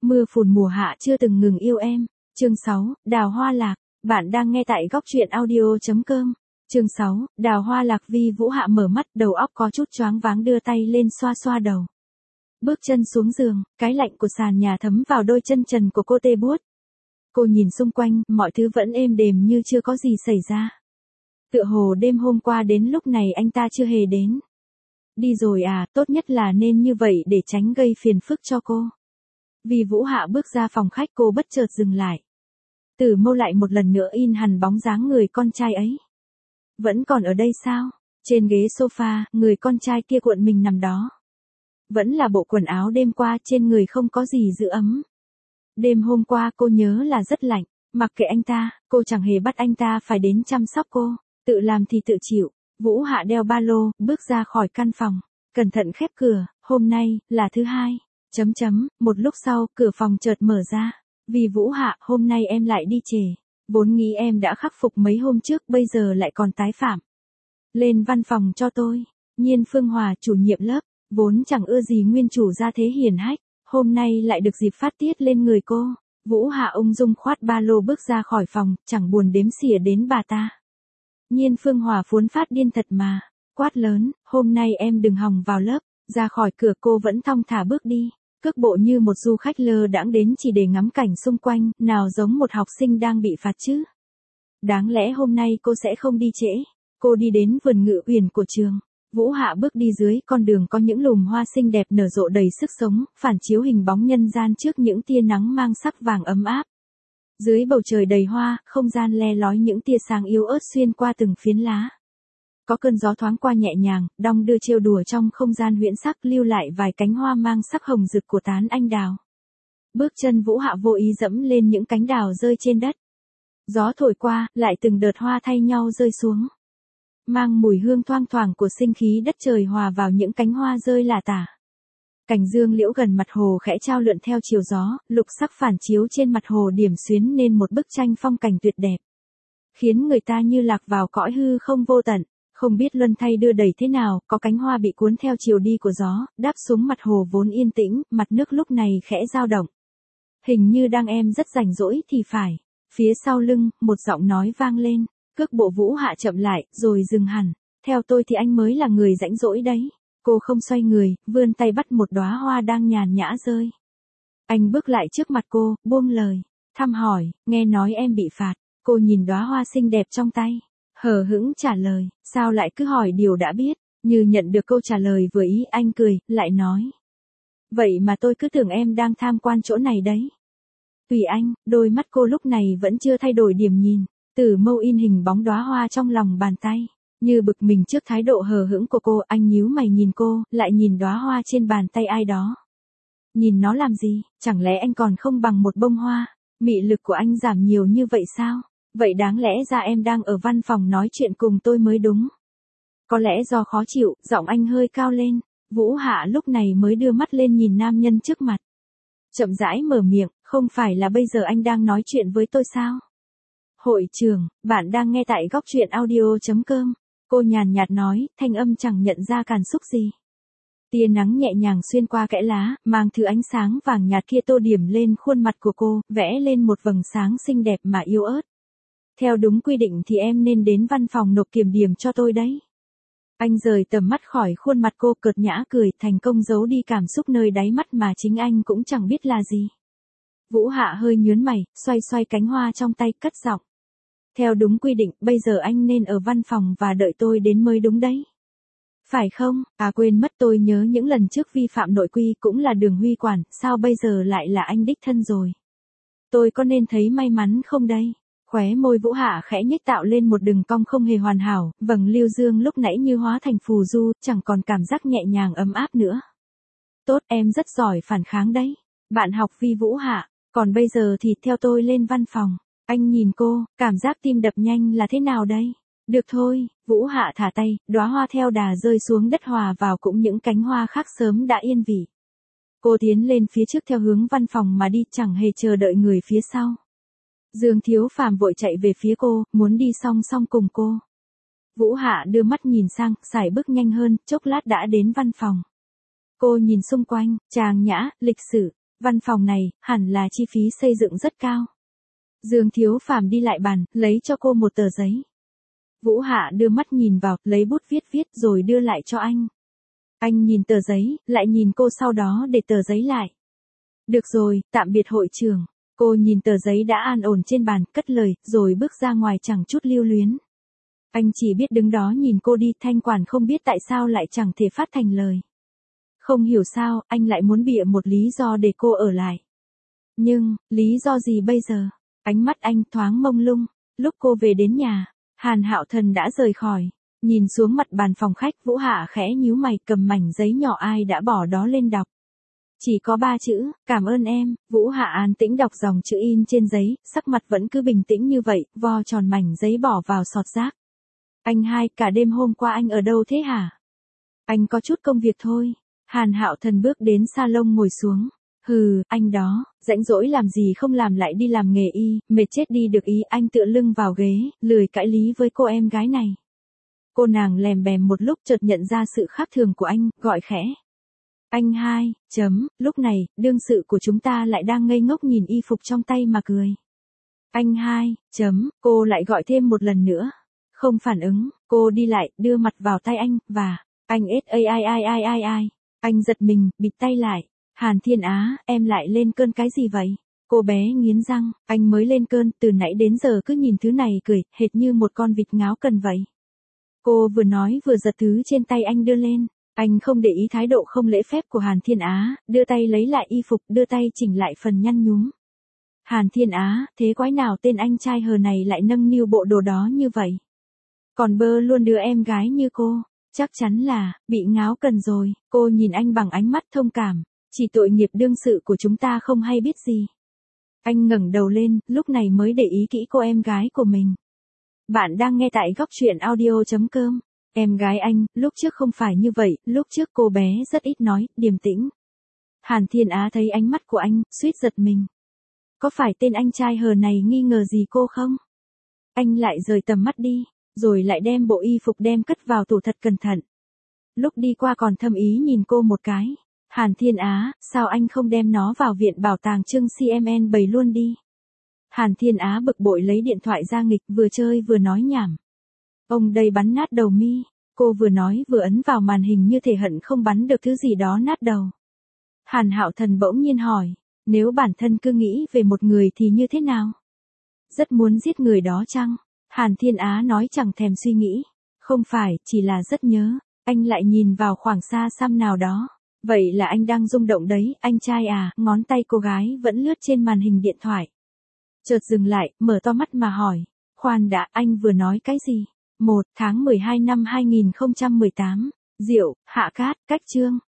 Mưa phùn mùa hạ chưa từng ngừng yêu em. Chương 6, Đào Hoa Lạc. Bạn đang nghe tại góc truyện audio.com. Chương 6, Đào Hoa Lạc. Vi Vũ Hạ mở mắt, đầu óc có chút choáng váng, đưa tay lên xoa xoa đầu. Bước chân xuống giường, cái lạnh của sàn nhà thấm vào đôi chân trần của cô tê buốt. Cô nhìn xung quanh, mọi thứ vẫn êm đềm như chưa có gì xảy ra. Tựa hồ đêm hôm qua đến lúc này anh ta chưa hề đến. Đi rồi à, tốt nhất là nên như vậy để tránh gây phiền phức cho cô. Vi Vũ Hạ bước ra phòng khách, cô bất chợt dừng lại. Tử Mâu lại một lần nữa in hằn bóng dáng người con trai ấy. Vẫn còn ở đây sao? Trên ghế sofa, người con trai kia cuộn mình nằm đó. Vẫn là bộ quần áo đêm qua, trên người không có gì giữ ấm. Đêm hôm qua cô nhớ là rất lạnh, mặc kệ anh ta, cô chẳng hề bắt anh ta phải đến chăm sóc cô, tự làm thì tự chịu. Vũ Hạ đeo ba lô, bước ra khỏi căn phòng, cẩn thận khép cửa. Hôm nay là thứ hai. Một lúc sau, cửa phòng chợt mở ra. Vì Vũ Hạ, hôm nay em lại đi trễ. Vốn nghĩ em đã khắc phục mấy hôm trước, bây giờ lại còn tái phạm. Lên văn phòng cho tôi. Nhiên Phương Hòa, chủ nhiệm lớp, vốn chẳng ưa gì nguyên chủ gia thế hiền hách, hôm nay lại được dịp phát tiết lên người cô. Vũ Hạ ung dung khoát ba lô bước ra khỏi phòng, chẳng buồn đếm xỉa đến bà ta. Nhiên Phương Hòa phốn phát điên thật mà, quát lớn, hôm nay em đừng hòng vào lớp. Ra khỏi cửa cô vẫn thong thả bước đi, cước bộ như một du khách lơ đãng đến chỉ để ngắm cảnh xung quanh, nào giống một học sinh đang bị phạt chứ. Đáng lẽ hôm nay cô sẽ không đi trễ. Cô đi đến vườn Ngự Uyển của trường. Vũ Hạ bước đi dưới con đường có những lùm hoa xinh đẹp nở rộ đầy sức sống, phản chiếu hình bóng nhân gian trước những tia nắng mang sắc vàng ấm áp. Dưới bầu trời đầy hoa, không gian le lói những tia sáng yếu ớt xuyên qua từng phiến lá. Có cơn gió thoáng qua nhẹ nhàng, đong đưa trêu đùa trong không gian huyễn sắc, lưu lại vài cánh hoa mang sắc hồng rực của tán anh đào. Bước chân Vũ Hạ vô ý dẫm lên những cánh đào rơi trên đất. Gió thổi qua, lại từng đợt hoa thay nhau rơi xuống. Mang mùi hương thoang thoảng của sinh khí đất trời hòa vào những cánh hoa rơi lả tả. Cành dương liễu gần mặt hồ khẽ trao lượn theo chiều gió, lục sắc phản chiếu trên mặt hồ điểm xuyến nên một bức tranh phong cảnh tuyệt đẹp. Khiến người ta như lạc vào cõi hư không vô tận. Không biết luân thay đưa đẩy thế nào, có cánh hoa bị cuốn theo chiều đi của gió, đáp xuống mặt hồ vốn yên tĩnh, mặt nước lúc này khẽ dao động. Hình như đang em rất rảnh rỗi thì phải. Phía sau lưng, một giọng nói vang lên, cước bộ Vũ Hạ chậm lại, rồi dừng hẳn. Theo tôi thì anh mới là người rảnh rỗi đấy. Cô không xoay người, vươn tay bắt một đóa hoa đang nhàn nhã rơi. Anh bước lại trước mặt cô, buông lời, thăm hỏi, nghe nói em bị phạt. Cô nhìn đóa hoa xinh đẹp trong tay, hờ hững trả lời, sao lại cứ hỏi điều đã biết. Như nhận được câu trả lời vừa ý, anh cười, lại nói. Vậy mà tôi cứ tưởng em đang tham quan chỗ này đấy. Tùy anh. Đôi mắt cô lúc này vẫn chưa thay đổi điểm nhìn. Tử Mâu in hình bóng đóa hoa trong lòng bàn tay. Như bực mình trước thái độ hờ hững của cô, anh nhíu mày nhìn cô, lại nhìn đóa hoa trên bàn tay ai đó. Nhìn nó làm gì, chẳng lẽ anh còn không bằng một bông hoa? Mị lực của anh giảm nhiều như vậy sao? Vậy đáng lẽ ra em đang ở văn phòng nói chuyện cùng tôi mới đúng. Có lẽ do khó chịu, giọng anh hơi cao lên. Vũ Hạ lúc này mới đưa mắt lên nhìn nam nhân trước mặt. Chậm rãi mở miệng, không phải là bây giờ anh đang nói chuyện với tôi sao? Hội trưởng, bạn đang nghe tại góc truyện audio.com. Cô nhàn nhạt nói, thanh âm chẳng nhận ra cảm xúc gì. Tia nắng nhẹ nhàng xuyên qua kẽ lá, mang thứ ánh sáng vàng nhạt kia tô điểm lên khuôn mặt của cô, vẽ lên một vầng sáng xinh đẹp mà yếu ớt. Theo đúng quy định thì em nên đến văn phòng nộp kiểm điểm cho tôi đấy. Anh rời tầm mắt khỏi khuôn mặt cô, cợt nhã cười, thành công giấu đi cảm xúc nơi đáy mắt mà chính anh cũng chẳng biết là gì. Vũ Hạ hơi nhướng mày, xoay xoay cánh hoa trong tay, cất giọng. Theo đúng quy định, bây giờ anh nên ở văn phòng và đợi tôi đến mới đúng đấy. Phải không? À quên mất, tôi nhớ những lần trước vi phạm nội quy cũng là Đường Huy quản, sao bây giờ lại là anh đích thân rồi? Tôi có nên thấy may mắn không đây? Khóe môi Vũ Hạ khẽ nhếch tạo lên một đường cong không hề hoàn hảo, vầng lưu dương lúc nãy như hóa thành phù du, chẳng còn cảm giác nhẹ nhàng ấm áp nữa. Tốt, em rất giỏi phản kháng đấy. Bạn học Vi Vũ Hạ, còn bây giờ thì theo tôi lên văn phòng. Anh nhìn cô, cảm giác tim đập nhanh là thế nào đây? Được thôi. Vũ Hạ thả tay, đóa hoa theo đà rơi xuống đất hòa vào cũng những cánh hoa khác sớm đã yên vị. Cô tiến lên phía trước theo hướng văn phòng mà đi, chẳng hề chờ đợi người phía sau. Dương Thiếu Phàm vội chạy về phía cô, muốn đi song song cùng cô. Vũ Hạ đưa mắt nhìn sang, sải bước nhanh hơn, chốc lát đã đến văn phòng. Cô nhìn xung quanh, trang nhã, lịch sự, Văn phòng này, hẳn là chi phí xây dựng rất cao. Dương Thiếu Phàm đi lại bàn, lấy cho cô một tờ giấy. Vũ Hạ đưa mắt nhìn vào, lấy bút viết rồi đưa lại cho anh. Anh nhìn tờ giấy, lại nhìn cô sau đó để tờ giấy lại. Được rồi, tạm biệt hội trưởng. Cô nhìn tờ giấy đã an ổn trên bàn, cất lời, rồi bước ra ngoài chẳng chút lưu luyến. Anh chỉ biết đứng đó nhìn cô đi, Thanh quản không biết tại sao lại chẳng thể phát thành lời. Không hiểu sao, anh lại muốn bịa một lý do để cô ở lại. Nhưng, lý do gì bây giờ? Ánh mắt anh thoáng mông lung. Lúc cô về đến nhà, Hàn Hạo Thần đã rời khỏi. Nhìn xuống mặt bàn phòng khách, Vũ Hạ khẽ nhíu mày, cầm mảnh giấy nhỏ ai đã bỏ đó lên đọc. Chỉ có 3 chữ, cảm ơn em. Vũ Hạ an tĩnh đọc dòng chữ in trên giấy, sắc mặt vẫn cứ bình tĩnh như vậy, vo tròn mảnh giấy bỏ vào sọt rác. Anh hai, cả đêm hôm qua anh ở đâu thế hả? Anh có chút công việc thôi. Hàn Hạo Thần bước đến salon ngồi xuống. Hừ, anh đó, rãnh rỗi làm gì không làm lại đi làm nghề y, mệt chết đi được ý. Anh tựa lưng vào ghế, lười cãi lý với cô em gái này. Cô nàng lèm bèm một lúc chợt nhận ra sự khác thường của anh, gọi khẽ. Anh hai, lúc này, đương sự của chúng ta lại đang ngây ngốc nhìn y phục trong tay mà cười. Anh hai, cô lại gọi thêm một lần nữa. Không phản ứng, cô đi lại, đưa mặt vào tay anh, và, anh ai. Anh giật mình, bịt tay lại. Hàn Thiên Á, em lại lên cơn cái gì vậy? Cô bé nghiến răng, anh mới lên cơn, từ nãy đến giờ cứ nhìn thứ này cười, hệt như một con vịt ngáo cần vậy. Cô vừa nói vừa giật thứ trên tay anh đưa lên. Anh không để ý thái độ không lễ phép của Hàn Thiên Á, đưa tay lấy lại y phục, đưa tay chỉnh lại phần nhăn nhúm. Hàn Thiên Á, thế quái nào tên anh trai hờ này lại nâng niu bộ đồ đó như vậy? Còn bơ luôn đứa em gái như cô, chắc chắn là, bị ngáo cần rồi. Cô nhìn anh bằng ánh mắt thông cảm, chỉ tội nghiệp đương sự của chúng ta không hay biết gì. Anh ngẩng đầu lên, lúc này mới để ý kỹ cô em gái của mình. Bạn đang nghe tại góc truyện audio.com. Em gái anh, lúc trước không phải như vậy, lúc trước cô bé rất ít nói, điềm tĩnh. Hàn Thiên Á thấy ánh mắt của anh, suýt giật mình. Có phải tên anh trai hờ này nghi ngờ gì cô không? Anh lại rời tầm mắt đi, rồi lại đem bộ y phục đem cất vào tủ thật cẩn thận. Lúc đi qua còn thâm ý nhìn cô một cái. Hàn Thiên Á, sao anh không đem nó vào viện bảo tàng Trưng CMN bày luôn đi? Hàn Thiên Á bực bội lấy điện thoại ra nghịch, vừa chơi vừa nói nhảm. Ông đây bắn nát đầu mi. Cô vừa nói vừa ấn vào màn hình như thể hận không bắn được thứ gì đó nát đầu. Hàn Hạo Thần bỗng nhiên hỏi, nếu bản thân cứ nghĩ về một người thì như thế nào? Rất muốn giết người đó chăng? Hàn Thiên Á nói chẳng thèm suy nghĩ. Không phải, chỉ là rất nhớ. Anh lại nhìn vào khoảng xa xăm nào đó. Vậy là anh đang rung động đấy, anh trai à? Ngón tay cô gái vẫn lướt trên màn hình điện thoại. Chợt dừng lại, mở to mắt mà hỏi. Khoan đã, anh vừa nói cái gì? 1 tháng 12 năm 2018. Diệu, Hạ Cát, cách chương.